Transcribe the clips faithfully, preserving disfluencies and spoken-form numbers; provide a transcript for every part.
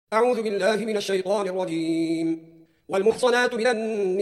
أعوذ بالله من الشيطان الرجيم. والمحصنات من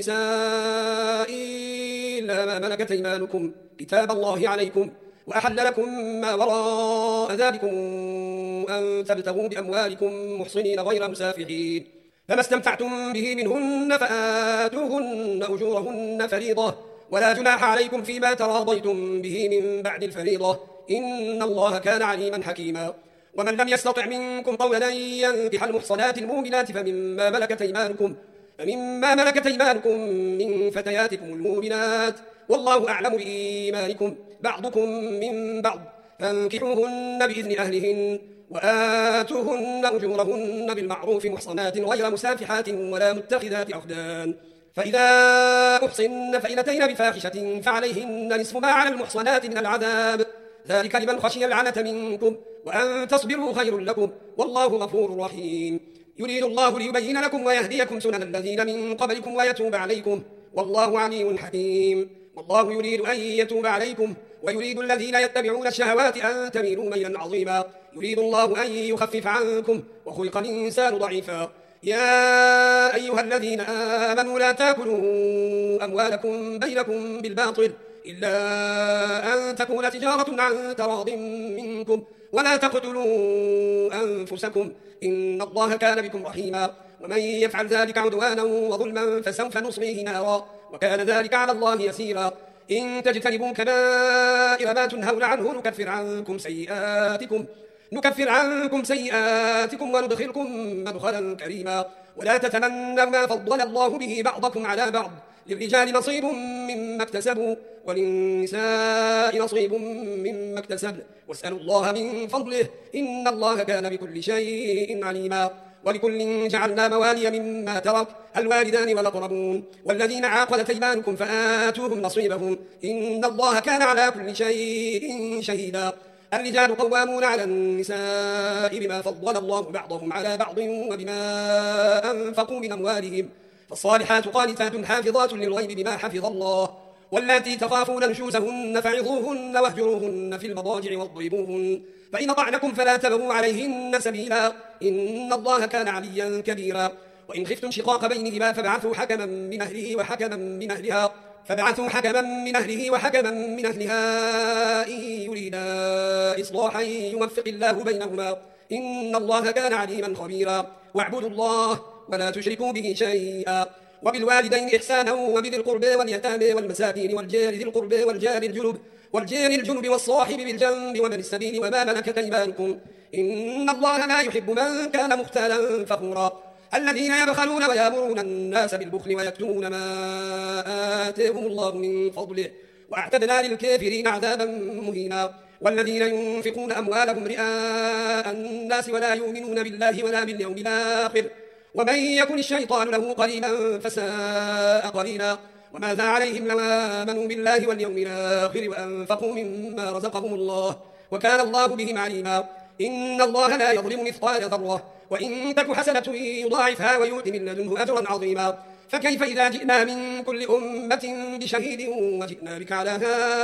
النساء إلا ما ملكت أيمانكم كتاب الله عليكم وأحل لكم ما وراء ذلكم أن تبتغوا بأموالكم محصنين غير مسافحين، فما استمتعتم به منهن فآتوهن أجورهن فريضة، ولا جناح عليكم فيما تراضيتم به من بعد الفريضة، إن الله كان عليما حكيما. ومن لم يستطع منكم طولا أن ينكح المحصنات المؤمنات فمما ملكت أيمانكم فمما ملكت أيمانكم من فتياتكم المؤمنات، والله أعلم بإيمانكم بعضكم من بعض، فانكحوهن بإذن أهلهن وآتوهن أجورهن بالمعروف محصنات غير مسافحات ولا متخذات أخدان، فإذا أحصن فإن أتين بفاحشة فعليهن نصف ما على المحصنات من العذاب، ذلك لمن خشي العنة منكم، وأن تصبروا خير لكم، والله غفور رحيم. يريد الله ليبين لكم ويهديكم سنن الذين من قبلكم ويتوب عليكم، والله عليم حكيم. والله يريد أن يتوب عليكم ويريد الذين يتبعون الشهوات أن تميلوا ميلا عظيما. يريد الله أن يخفف عنكم وخلق الإنسان ضعيفا. يا أيها الذين آمنوا لا تأكلوا أموالكم بينكم بالباطل إلا أن تكون تجارة عن تراض منكم، ولا تقتلوا أنفسكم إن الله كان بكم رحيما. ومن يفعل ذلك عدوانا وظلما فسوف نصليه نارا، وكان ذلك على الله يسيرا. إن تجتنبوا كبائر ما تنهون عنه نكفر عنكم سيئاتكم نكفر عنكم سيئاتكم وندخلكم مدخلا كريما. ولا تتمنوا ما فضل الله به بعضكم على بعض، للرجال نصيب مما اكتسبوا وللنساء نصيب مما اكتسبن، واسألوا الله من فضله إن الله كان بكل شيء عليما. ولكل جعلنا موالي مما ترك الوالدان والأقربون والذين عاقدت أيمانكم فآتوهم نصيبهم إن الله كان على كل شيء شهيدا. الرجال قوامون على النساء بما فضل الله بعضهم على بعض وبما أنفقوا من أموالهم، فالصالحات قانتات حافظات للغيب بما حفظ الله. واللاتي تخافون نشوزهن فعظوهن واهجروهن في المضاجع واضربوهن، فإن طعنكم فلا تبغوا عليهن سبيلا إن الله كان عليا كبيرا. وإن خفتم شقاق بينهما فابعثوا حكما من أهله وحكما من أهلها فابعثوا حكما من أهله وحكما من أهلها إن يريدا إصلاحا يوفق الله بينهما إن الله كان عليما خبيرا. واعبدوا الله ولا تشركوا به شيئا، وبالوالدين إحسانا وبذي القربى واليتامى والمساكين والجار ذي القربى والجار الجنب والجار الجنب والصاحب بالجنب ومن السبيل وما ملكت أيمانكم إن الله لا يحب من كان مختالا فخورا. الذين يبخلون ويأمرون الناس بالبخل ويكتمون ما آتاهم الله من فضله وأعتدنا للكافرين عذابا مهينا. والذين ينفقون أموالهم رئاء الناس ولا يؤمنون بالله ولا باليوم الآخر ومن يكن الشيطان له قرينا فساء قرينا. وماذا عليهم لو آمنوا بالله واليوم الآخر وأنفقوا مما رزقهم الله وكان الله بهم عليما. إن الله لا يظلم مثقال ذرة وإن تك حسنة يضاعفها ويؤت من لدنه أجرا عظيما. فكيف إذا جئنا من كل أمة بشهيد وجئنا بك على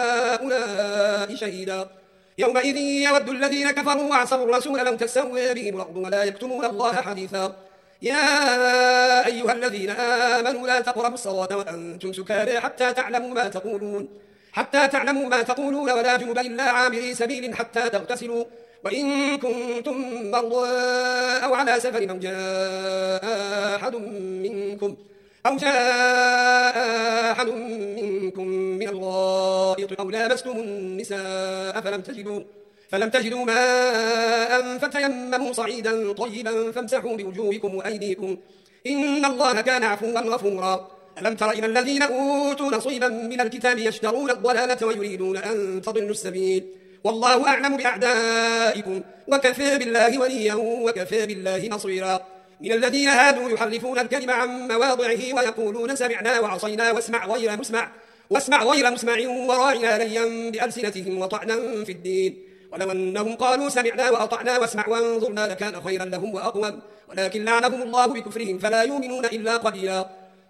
هؤلاء شهيدا. يومئذ يود الذين كفروا وعصوا الرسول لو تسوى بهم الأرض ولا يكتمون الله حديثا. يا أيها الذين آمنوا لا تقربوا الصلاة وأنتم سكارى حتى تعلموا ما تقولون حتى تعلموا ما تقولون ولا جنبا إلا عابري سبيل حتى تغتسلوا وإن كنتم مرضى أو على سفر أو جاء أحد منكم أو جاء أحد منكم من الغائط أو لامستم النساء فلم تجدوا فلم تجدوا ماء فتيمموا صعيدا طيبا فامسحوا بوجوهكم وأيديكم إن الله كان عفوا غفورا. ألم تر إلى الذين أوتوا نصيبا من الكتاب يشترون الضلالة ويريدون أن تضلوا السبيل والله أعلم بأعدائكم وكفى بالله وليا وكفى بالله نصيرا. من الذين هادوا يحرفون الكلم عن مواضعه ويقولون سمعنا وعصينا واسمع غير مسمع واسمع غير مسمع وراعنا ليا بألسنتهم وطعنا في الدين ولو أنهم قالوا سمعنا وأطعنا واسمع وانظرنا لكان خيرا لهم وأقوم ولكن لعنهم الله بكفرهم فلا يؤمنون إلا قليلا.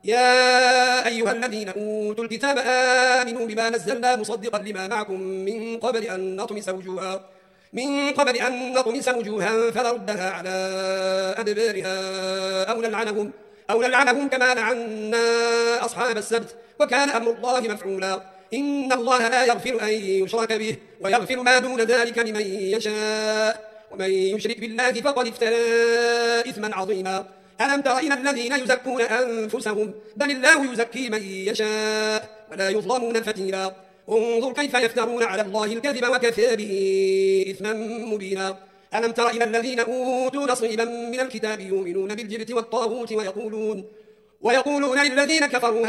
يا أيها الذين أوتوا الكتاب آمنوا بما نزلنا مصدقا لما معكم من قبل أن نطمس وجوها من قبل أن نطمس وجوها فنردها على أدبارها أو نلعنهم, أو نلعنهم كما لعنا أصحاب السبت وكان أمر الله مفعولا. إن الله لا يغفر أن يشرك به ويغفر ما دون ذلك لمن يشاء ومن يشرك بالله فقد افترى إثما عظيما. ألم تر إلى الذين يزكون أنفسهم بل الله يزكي من يشاء ولا يظلمون فتيلا. انظر كيف يفترون على الله الكذب وكفى به إثما مبينا. ألم تر إلى الذين أوتوا نصيبا من الكتاب يؤمنون بالجبت والطاغوت ويقولون ويقولون للذين كفروا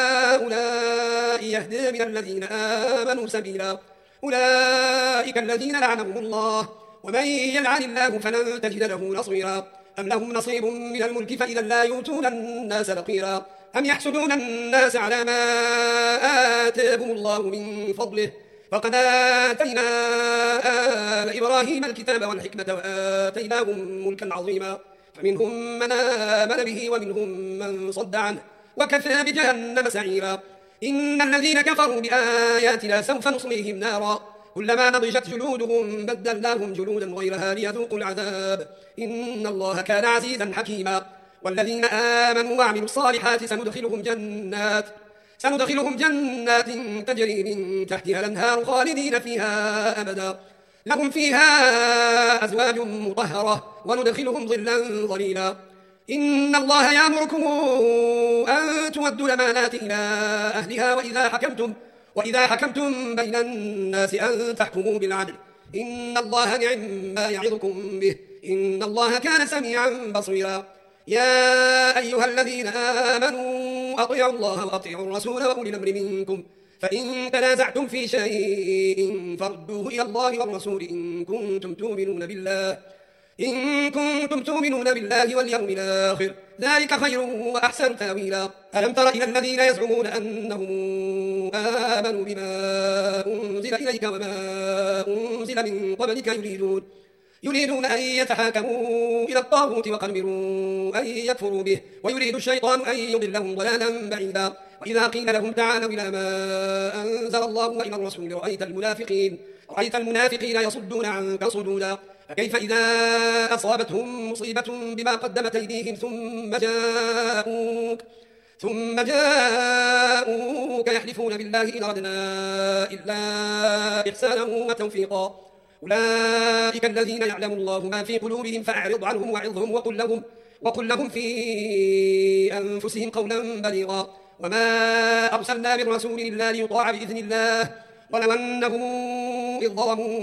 هؤلاء يهدى من الذين آمنوا سبيلا. أولئك الذين لعنهم الله ومن يلعن الله فلن تجد له نصيرا. أم لهم نصيب من الملك فإذا لا يؤتون الناس نقيرا. أم يحسدون الناس على ما آتاهم الله من فضله فقد آتينا آل إبراهيم الكتاب والحكمة وآتيناهم ملكا عظيما. فمنهم من آمن به ومنهم من صد عنه وكفى بجهنم سعيرا. إن الذين كفروا بآياتنا سوف نصليهم نارا كلما نضجت جلودهم بدلناهم جلودا غيرها ليذوقوا العذاب إن الله كان عزيزا حكيما. والذين آمنوا وعملوا الصالحات سندخلهم جنات سندخلهم جنات تجري من تحتها الأنهار خالدين فيها أبدا لهم فيها أزواج مطهرة وندخلهم ظلا ظليلا. إن الله يأمركم أن تودوا الأمانات إلى أهلها وإذا حكمتم وإذا حكمتم بين الناس أن تحكموا بالعدل إن الله نعم ما يعظكم به إن الله كان سميعا بصيرا. يا أيها الذين آمنوا أطيعوا الله وأطيعوا الرسول وأولي الأمر منكم فإن تنازعتم في شيء فردوه إلى الله والرسول إن كنتم تؤمنون بالله إن كنتم تؤمنون بالله واليوم الآخر ذلك خير وأحسن تأويلا. ألم تر إلى الذين يزعمون أنهم آمنوا بما أنزل إليك وما أنزل من قبلك يريدون يريدون أن يتحاكموا إلى الطاغوت وقد أمروا أن يكفروا به ويريد الشيطان أن يضلهم ضلالا بعيدا. وإذا قيل لهم تعالوا إلى ما أنزل الله وإلى الرسول رأيت المنافقين رأيت المنافقين يصدون عنك صدودا. فكيف إذا أصابتهم مصيبة بما قدمت أيديهم ثم جاءوك ثم جاءوك يحلفون بالله إن أردنا إلا إحسانا وتوفيقا. أولئك الذين يعلم الله ما في قلوبهم فأعرض عنهم وعظهم وقل لهم, وقل لهم في أنفسهم قولا بليغا. وما أرسلنا من رسول إلا ليطاع بإذن الله ولو أنهم إذ ظلموا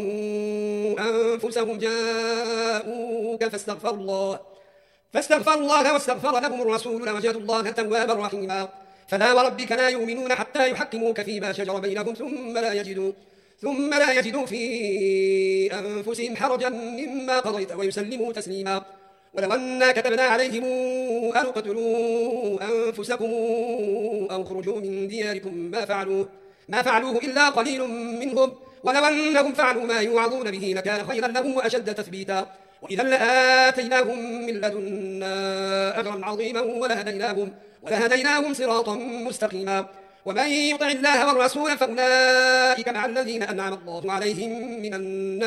أنفسهم جاءوك فاستغفروا الله فاستغفروا الله واستغفر لهم الرسول لوجدوا الله توابا رحيما. فلا وربك لا يؤمنون حتى يحكموك فيما شجر بينهم ثم لا يجدوا ثم لا يجدوا في أنفسهم حرجا مما قضيت ويسلموا تسليما. ولو أنا كتبنا عليهم أن اقتلوا أنفسكم أو اخرجوا من دياركم ما فعلوه ما فعلوه إلا قليل منهم ولو أنهم فعلوا ما يوعظون به لكان خيرا لهم وأشد تثبيتا. وإذا لآتيناهم من لدنا أجرا عظيما ولهديناهم, ولهديناهم صراطا مستقيما. ومن يطع الله والرسول فأولئك مع الذين أنعم الله عليهم من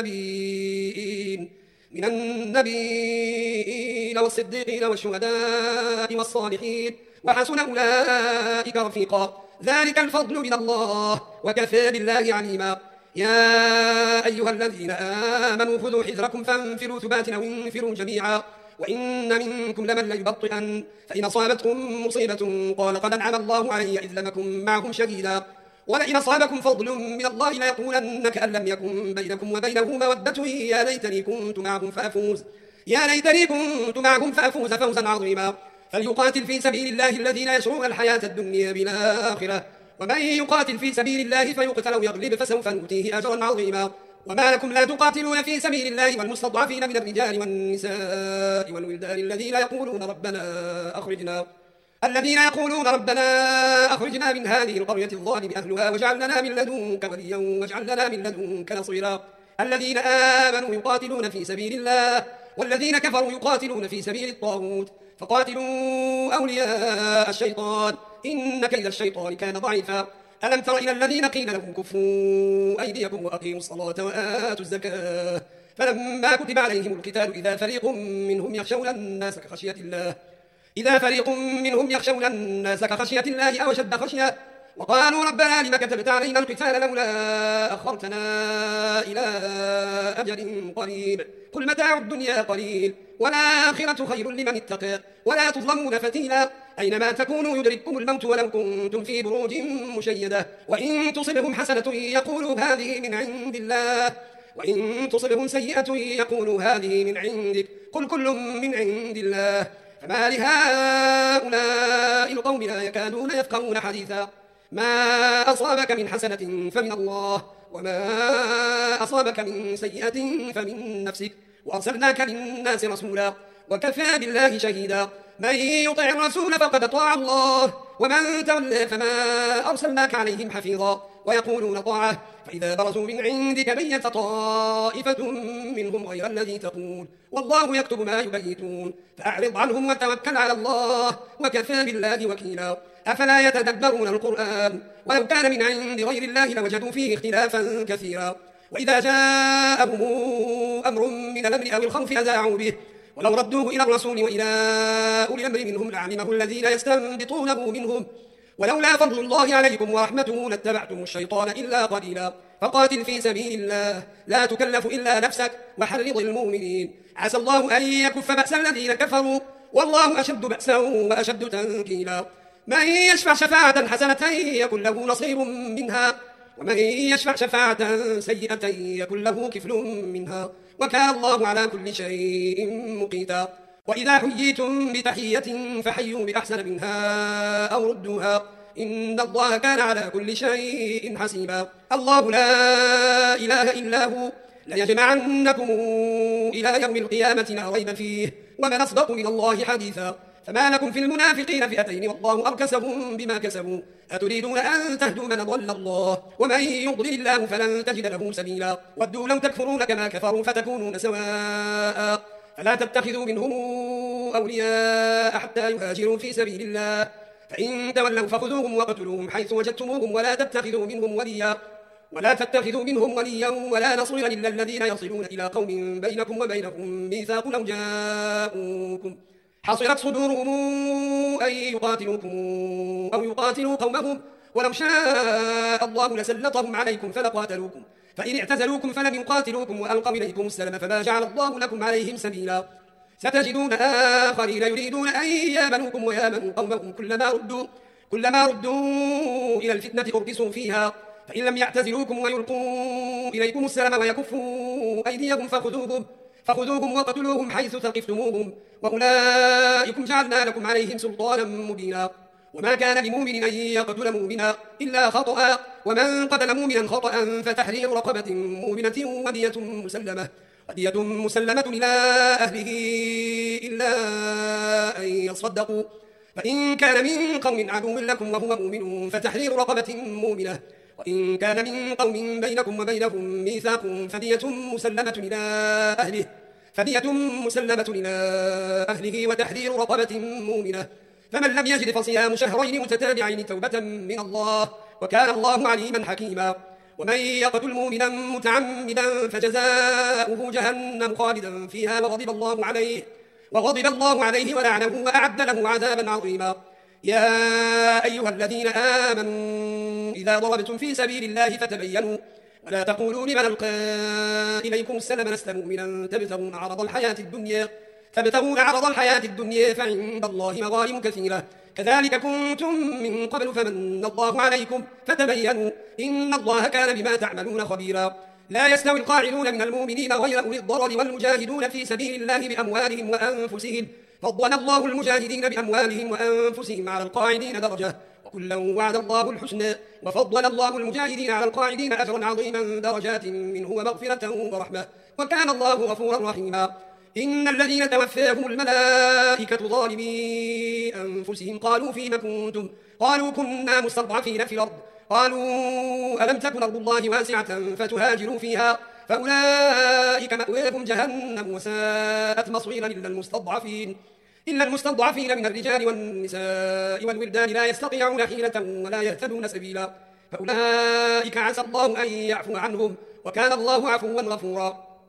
النبيين من النبيين والصديقين والشهداء والصالحين وحسن أولئك رفيقا. ذلك الفضل من الله وكفى بالله عليما. يا أيها الذين آمنوا خذوا حذركم فانفروا ثبات أو انفروا جميعا. وإن منكم لمن ليبطئن فإن أصابتكم مصيبة قال قد أنعم الله علي إذ لم أكن معكم شهيدا ولئن أصابكم فضل من الله ليقولن كأن لم يكن بينكم وبينه مودة يا ليتني كنت معكم فأفوز يا ليتني كنت معكم فأفوز فوزا عظيما. فليقاتل في سبيل الله الذين يشرون الحياة الدنيا بالآخرة ومن يقاتل في سبيل الله فيقتل أو يغلب فسوف نؤتيه أجرا عظيما. وما لكم لا تقاتلون في سبيل الله والمستضعفين من الرجال والنساء والولدان الذين يقولون ربنا أخرجنا الذين يقولون ربنا أخرجنا من هذه القرية الظالم أهلها واجعل لنا من لدنك وليا واجعل لنا من لدنك نصيرا. الذين آمنوا يقاتلون في سبيل الله والذين كفروا يقاتلون في سبيل الطاغوت فقاتلوا أولياء الشيطان إن كيد الشيطان كان ضعيفا. ألم تر إلى الذين قيل لهم كفوا أيديكم وأقيموا الصلاة وآتوا الزكاة فلما كتب عليهم القتال إذا فريق منهم يخشون الناس كخشية الله إذا فريق منهم يخشون الناس كخشية الله أو أشد خشية وقالوا ربنا لم كتبت علينا القتال لولا أخرتنا إلى أجل قريب قل متاع الدنيا قليل والآخرة خير لمن اتقى ولا تظلمون فتيلا أينما تكونوا يدرككم الموت ولو كنتم في بروج مشيدة وإن تصبهم حسنة يقولوا هذه من عند الله وإن تصبهم سيئة يقولوا هذه من عندك قل كل من عند الله فما لهؤلاء القوم لا يكادون يفقهون حديثا ما أصابك من حسنة فمن الله وما أصابك من سيئة فمن نفسك وأرسلناك للناس رسولا وكفى بالله شهيدا من يطع الرسول فقد طاع الله ومن تولى فما أرسلناك عليهم حفيظا ويقولون طاعة فإذا برزوا من عندك بيت طائفة منهم غير الذي تقول والله يكتب ما يبيتون فأعرض عنهم وتوكل على الله وكفى بالله وكيلا أفلا يتدبرون القرآن ولو كان من عند غير الله لوجدوا فيه اختلافا كثيرا وإذا جاءهم أمر من الأمر أو الخوف أذاعوا به ولو ردوه إلى الرسول وإلى أولي الأمر منهم لعلمه الذين يستنبطونه منهم ولولا فضل الله عليكم ورحمته لاتبعتم الشيطان إلا قليلا فقاتل في سبيل الله لا تكلف إلا نفسك وحرض المؤمنين عسى الله أن يكف بأس الذين كفروا والله أشد بأسا وأشد تنكيلا من يشفع شفاعة حسنة يكن له نصيب منها ومن يشفع شفاعة سيئة يكن له كفل منها وكان الله على كل شيء مقيتا وإذا حييتم بتحية فحيوا بأحسن منها أو ردوها إن الله كان على كل شيء حسيبا الله لا إله إلا هو ليجمعنكم إلى يوم القيامة لا ريب فيه ومن أصدق من الله حديثا فما لكم في المنافقين فئتين والله أركسهم بما كسبوا أتريدون أن تهدوا من ضل الله ومن يضلل الله فلن تجد له سبيلا ودوا لو تكفرون كما كفروا فتكونون سواء فلا تتخذوا منهم أولياء حتى يهاجروا في سبيل الله فإن تولوا فخذوهم وقتلوهم حيث وجدتموهم ولا تتخذوا منهم وليا ولا تتخذوا منهم وليا ولا نصيرا إلا الذين يصلون إلى قوم بينكم وبينهم ميثاق لو جاءوكم حصرت صدورهم أن يقاتلوكم أو يقاتلوا قومهم ولو شاء الله لسلطهم عليكم فلقاتلوكم فإن اعتزلوكم فلم يقاتلوكم وألقوا إليكم السلام فما جعل الله لكم عليهم سبيلا ستجدون آخرين يريدون أن يامنوكم ويامنوا قومهم كلما ردوا, كلما ردوا إلى الفتنة أركسوا فيها فإن لم يعتزلوكم ويلقوا إليكم السلام ويكفوا أيديهم فخذوهم فخذوهم وقتلوهم حيث ثقفتموهم وأولئكم جعلنا لكم عليهم سلطانا مبينا وما كان لمؤمن أن يقتل مؤمنا إلا خطأ ومن قتل مؤمنا خطأ فتحرير رقبة مؤمنة ودية مسلمة ودية مسلمة إلى أهله إلا أن يصدقوا فإن كان من قوم عدو لكم وهو مؤمن فتحرير رقبة مؤمنة وإن كان من قوم بينكم وبينهم ميثاق فدية مسلمة إلى أهله فدية مسلمة إلى أهله وتحرير رقبة مؤمنة فمن لم يجد فصيام شهرين متتابعين توبة من الله وكان الله عليما حكيما ومن يقتل مؤمنا متعمدا فجزاؤه جهنم خالدا فيها وغضب الله عليه وغضب الله عليه ولعنه وأعد له عذابا عظيما يا أيها الذين آمنوا إذا ضربتم في سبيل الله فتبينوا ولا تقولوا لمن ألقى إليكم السلام لست مؤمنا تبتغون عرض الحياة الدنيا تبتغون عرض الحياة الدنيا فعند الله مغانم كثيرة كذلك كنتم من قبل فمن الله عليكم فتبينوا إن الله كان بما تعملون خبيرا لا يستوي القاعدون من المؤمنين غير أولي الضرر والمجاهدون في سبيل الله بأموالهم وأنفسهم فضل الله المجاهدين بأموالهم وأنفسهم على القاعدين درجة وكلا وعد الله الحسنى وفضل الله المجاهدين على القاعدين أجرا عظيما درجات منه ومغفرة ورحمة وكان الله غفورا رحيما إن الذين توفاهم الملائكة ظالمي أنفسهم قالوا فيما كنتم قالوا كنا مستضعفين في الأرض قالوا ألم تكن أرض الله واسعة فتهاجروا فيها فأولئك مأواهم جهنم وساءت مصيرا إلا المستضعفين إلا المستضعفين من الرجال والنساء والولدان لا يستطيعون حيلة ولا يهتدون سبيلا فأولئك عسى الله أن يعفو عنهم وكان الله عفوا غفورا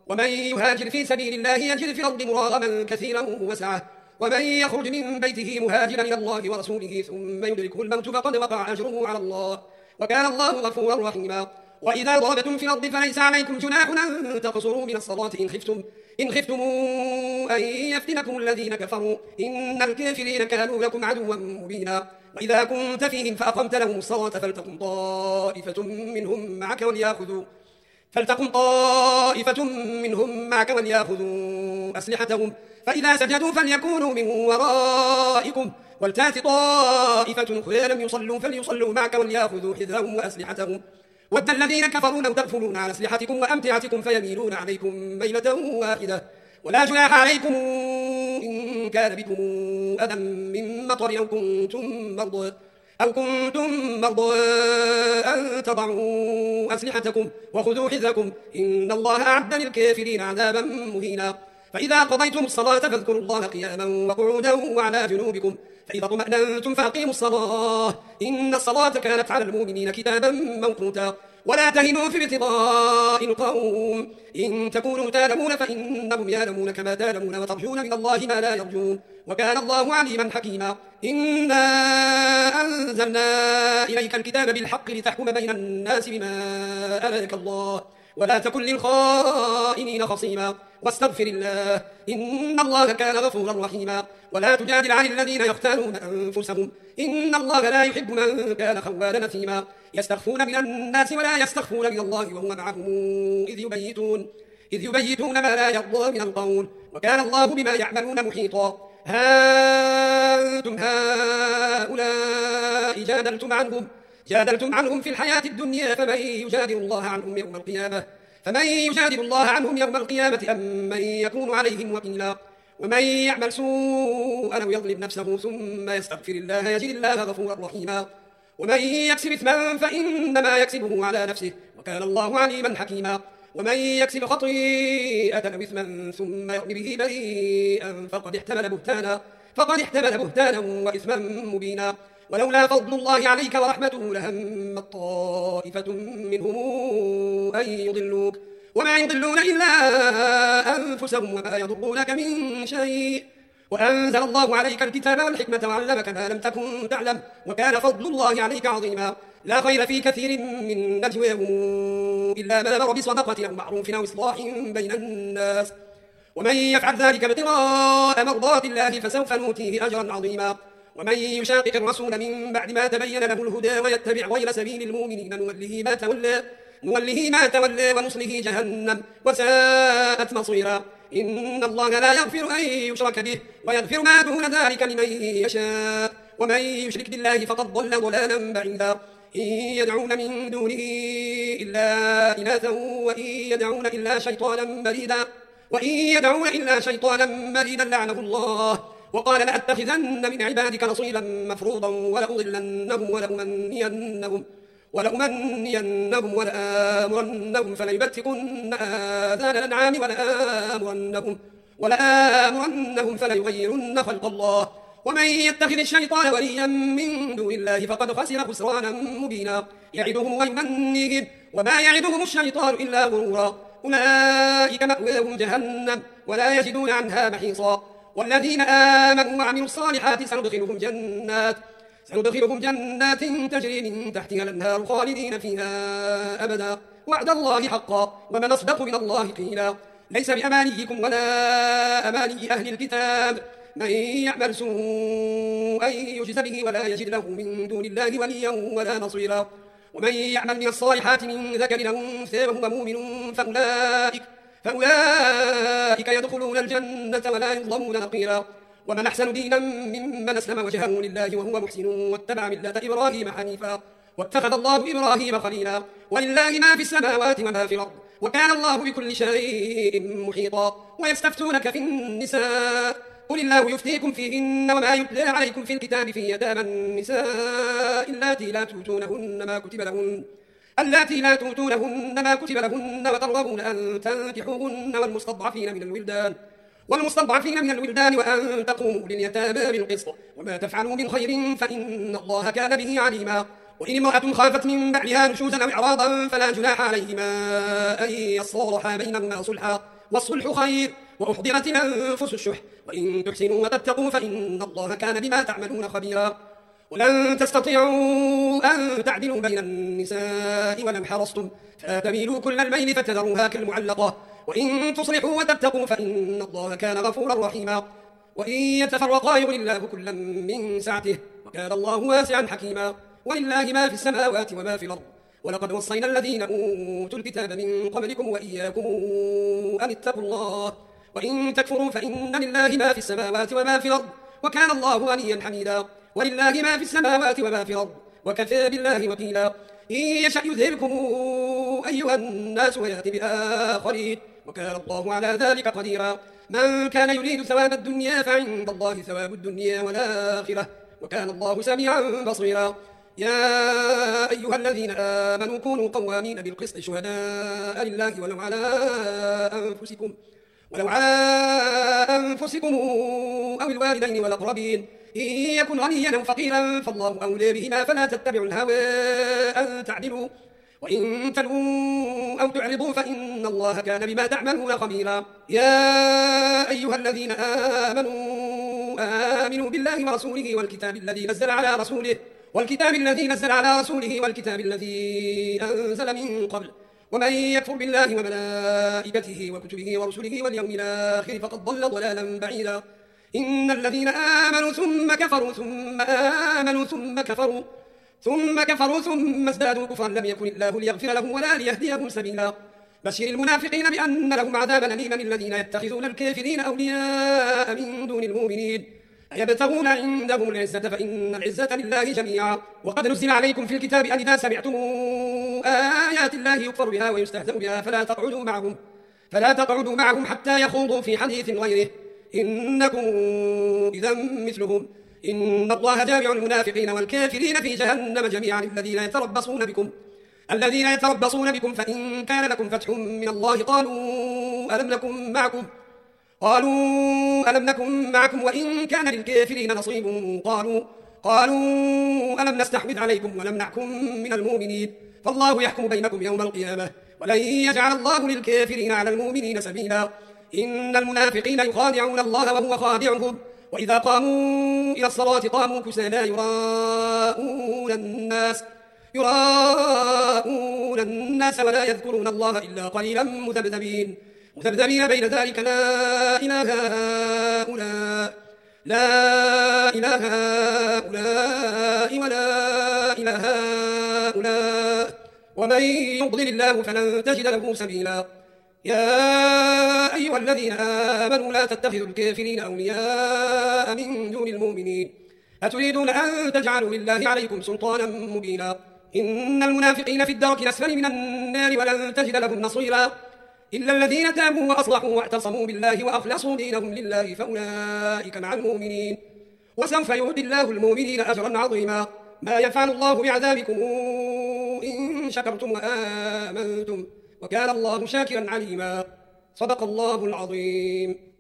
ومن يهاجر في سبيل الله يجد في الأرض مراغما كثيرا وسعة ومن يخرج من بيته مهاجرا إلى الله ورسوله ثم يدركه الموت فقد وقع أجره على الله وكان الله غفورا رحيما. وإذا ضربتم في الأرض فليس عليكم جناح أن تقصروا من الصلاة إن خفتم إن خفتم أن يفتنكم الذين كفروا إن الكافرين كانوا لكم عدوا مبينا. وإذا كنت فيهم فأقمت لهم الصلاة فلتقم طائفة منهم معك وليأخذوا فلتقم طائفة منهم معك وليأخذوا أسلحتهم فإذا سجدوا فليكونوا من ورائكم ولتأت طائفة أخرى لم يصلوا فليصلوا معك وليأخذوا حذرهم وأسلحتهم ود الذين كفروا لو تغفلون عن أسلحتكم وأمتعتكم فيميلون عليكم ميلة واحدة ولا جناح عليكم إن كان بكم أذى من مطر أو كنتم مرضى أو كنتم مرضى أن تضعوا أسلحتكم وخذوا حذركم إن الله أعد للكافرين عذابا مهينا. فإذا قضيتم الصلاة فاذكروا الله قياما وقعودا وعلى جنوبكم فإذا طمأننتم فأقيموا الصلاة إن الصلاة كانت على المؤمنين كتابا موقوتا. ولا تهنوا في ابتغاء القوم إن تكونوا تعلمون فإنهم يعلمون كما تعلمون وترجون من الله ما لا يرجون وكان الله عليما حكيما. إنا أنزلنا إليك الكتاب بالحق لتحكم بين الناس بما أراك الله ولا تكن للخائنين خصيما واستغفر الله إن الله كان غفورا رحيما. ولا تجادل عن الذين يختانون أنفسهم إن الله لا يحب من كان خوانا نثيما. يستخفون من الناس ولا يستخفون من الله وهو معهم إذ يبيتون إذ يبيتون ما لا يرضى من القول وكان الله بما يعملون محيطا. ها أنتم هؤلاء جادلتم عنهم جادلتم عنهم في الحياة الدنيا فمن يجادل الله عنهم يوم القيامة فمن يجادل الله عنهم يوم القيامة أم من يكون عليهم وكيلا. ومن يعمل سوءا أو يظلم نفسه ثم يستغفر الله يجد الله غفورا رحيما. ومن يكسب إثما فإنما يكسبه على نفسه وكان الله عليما حكيما. ومن يكسب خطيئة أو إثما ثم يرمي به بريئا فقد احتمل بهتانا فقد احتمل بهتانا وإثما مبينا. ولولا فضل الله عليك ورحمته لهمت طائفة منهم أن يضلوك وما يضلون إلا أنفسهم وما يضرونك من شيء وأنزل الله عليك الكتاب والحكمة وعلمك ما لم تكن تعلم وكان فضل الله عليك عظيما. لا خير في كثير من نجواهم إلا ما أمر بصدقة أو معروف أو إصلاح بين الناس ومن يفعل ذلك ابتغاء مرضات الله فسوف نؤتيه أجرا عظيما. ومن يشاقق الرسول من بعد ما تبين له الهدى ويتبع غير سبيل المؤمنين نوله ما تولى نوله ما تولى ونصله جهنم وساءت مصيرا. إن الله لا يغفر أن يشرك به ويغفر ما دون ذلك لمن يشاء ومن يشرك بالله فقد ضل ضلالا بعيدا. إن يدعون من دونه إلا إناثا وإن يدعون إلا شيطانا مريدا وإن يدعون إلا شيطانا مريدا لعنه الله وقال لأتخذن من عبادك نصيبا مفروضا ولأضلنهم ولأمنينهم ولأمنينهم ولآمرنهم فليبتكن آذان الأنعام ولآمرنهم ولآمرنهم فليغيرن خلق الله ومن يتخذ الشيطان وليا من دون الله فقد خسر خسرانا مبينا. يعدهم ويمنيهم وما يعدهم الشيطان إلا غرورا. أولئك مأواهم جهنم ولا يجدون عنها محيصا. والذين آمنوا وعملوا الصالحات سندخلهم جنات سندخلهم جنات تجري من تحتها الأنهار خالدين فيها أبدا وعد الله حقا ومن أصدق من الله قيلا. ليس بأمانيكم ولا أماني أهل الكتاب من يعمل سوءا يجز به ولا يجد له من دون الله وليا ولا نصيرا. ومن يعمل من الصالحات من ذكر أو أنثى وهو مؤمن فأولئك فأولئك يدخلون الجنة ولا يظلمون نقيرا. ومن أحسن دينا ممن أسلم وجهه لله وهو محسن واتبع ملة إبراهيم حنيفا واتخذ الله إبراهيم خليلا. ولله ما في السماوات وما في الأرض وكان الله بكل شيء محيطا. ويستفتونك في النساء قل الله يفتيكم فيهن وما يتلى عليكم في الكتاب في يتامى النساء اللاتي لا تؤتونهن ما كتب لهن اللاتي لا تؤتونهن ما كتب لهن وترغبون أن تنكحوهن والمستضعفين من الولدان والمستضعفين من الولدان وأن تقوموا لليتامى بالقسط وما تفعلوا من خير فإن الله كان به عليما. وإن امرأة خافت من بعلها نشوزا أو إعراضا فلا جناح عليهما أن يصالحا بينهما صلحا والصلح خير، وأحضرت الأنفس الشح، وإن تحسنوا وتتقوا فإن الله كان بما تعملون خبيرا. ولن تستطيعوا أن تعدلوا بين النساء ولو حرصتم فتميلوا كل الميل فتذروها كالمعلقة، وإن تصلحوا وتتقوا فإن الله كان غفورا رحيما. وإن يتفرقا يغني الله كلا من سعته، وكان الله واسعا حكيما. ولله ما في السماوات وما في الأرض، ولقد وصينا الذين أوتوا الكتاب من قبلكم وإياكم أن اتقوا الله، وإن تكفروا فإن لله ما في السماوات وما في الأرض، وكان الله غنيا حميدا. ولله ما في السماوات وما في الأرض، وكفى بالله وكيلا. إن يشأ يذهبكم أيها الناس ويأتي بآخرين، وكان الله على ذلك قديرا. من كان يريد ثواب الدنيا فعند الله ثواب الدنيا والآخرة، وكان الله سميعا بصيرا. يا أيها الذين آمنوا كونوا قوامين بالقسط شهداء لله ولو على أنفسكم ولو على أنفسكم أو الوالدين والأقربين، إن يكن غنيا أو فقيرا فالله أولى بهما فلا تتبعوا الهوى أن تعدلوا، وإن تلووا أو تعرضوا فإن الله كان بما تعملون خبيرا. يا أيها الذين آمنوا آمنوا بالله ورسوله والكتاب الذي نزل على رسوله والكتاب الذي نزل على رسوله والكتاب الذي أنزل من قبل، ومن يكفر بالله وملائكته وكتبه ورسله واليوم الآخر فقد ضل ضلالا بعيدا. إن الذين آمنوا ثم كفروا ثم آمنوا ثم كفروا ثم كفروا ثم ازدادوا كفرا لم يكن الله ليغفر لهم ولا ليهديهم سبيلا. بشر المنافقين بأن لهم عذابا أليما الذين يتخذون الكافرين أولياء من دون المؤمنين أيبتغون عندهم العزة فإن العزة لله جميعا. وقد نزل عليكم في الكتاب أن إذا سمعتم آيات الله يكفر بها ويستهزأ بها فلا تقعدوا معهم فلا تقعدوا معهم حتى يخوضوا في حديث غيره إنكم إذا مثلهم. إن الله جامع المنافقين والكافرين في جهنم جميعا الذين يتربصون بكم الذين يتربصون بكم فإن كان لكم فتح من الله قالوا ألم نكن معكم قالوا ألم نكن معكم وإن كان للكافرين نصيب قالوا قالوا ألم نستحوذ عليكم ولم نعكم من المؤمنين فالله يحكم بينكم يوم القيامة ولن يجعل الله للكافرين على المؤمنين سبيلا. إن المنافقين يخادعون الله وهو خادعهم وإذا قاموا إلى الصلاة قاموا كسالى يراءون الناس يراءون الناس ولا يذكرون الله إلا قليلا مذبذبين مذبذبين بين ذلك لا إله هؤلاء لا إله هؤلاء ولا إله هؤلاء ومن يضلل الله فلن تجد له سبيلا. يا أيها الذين آمنوا لا تتخذوا الكافرين أولياء من دون المؤمنين أتريدون أن تجعلوا لله عليكم سلطانا مبينا. إن المنافقين في الدرك الأسفل من النار ولن تجد لهم نصيرا إلا الذين تابوا وأصلحوا واعتصموا بالله وأخلصوا دينهم لله فأولئك مع المؤمنين وسوف يؤتي الله المؤمنين أجرا عظيما. ما يفعل الله بعذابكم إن شكرتم وآمنتم وكان الله شاكرا عليما. صدق الله العظيم.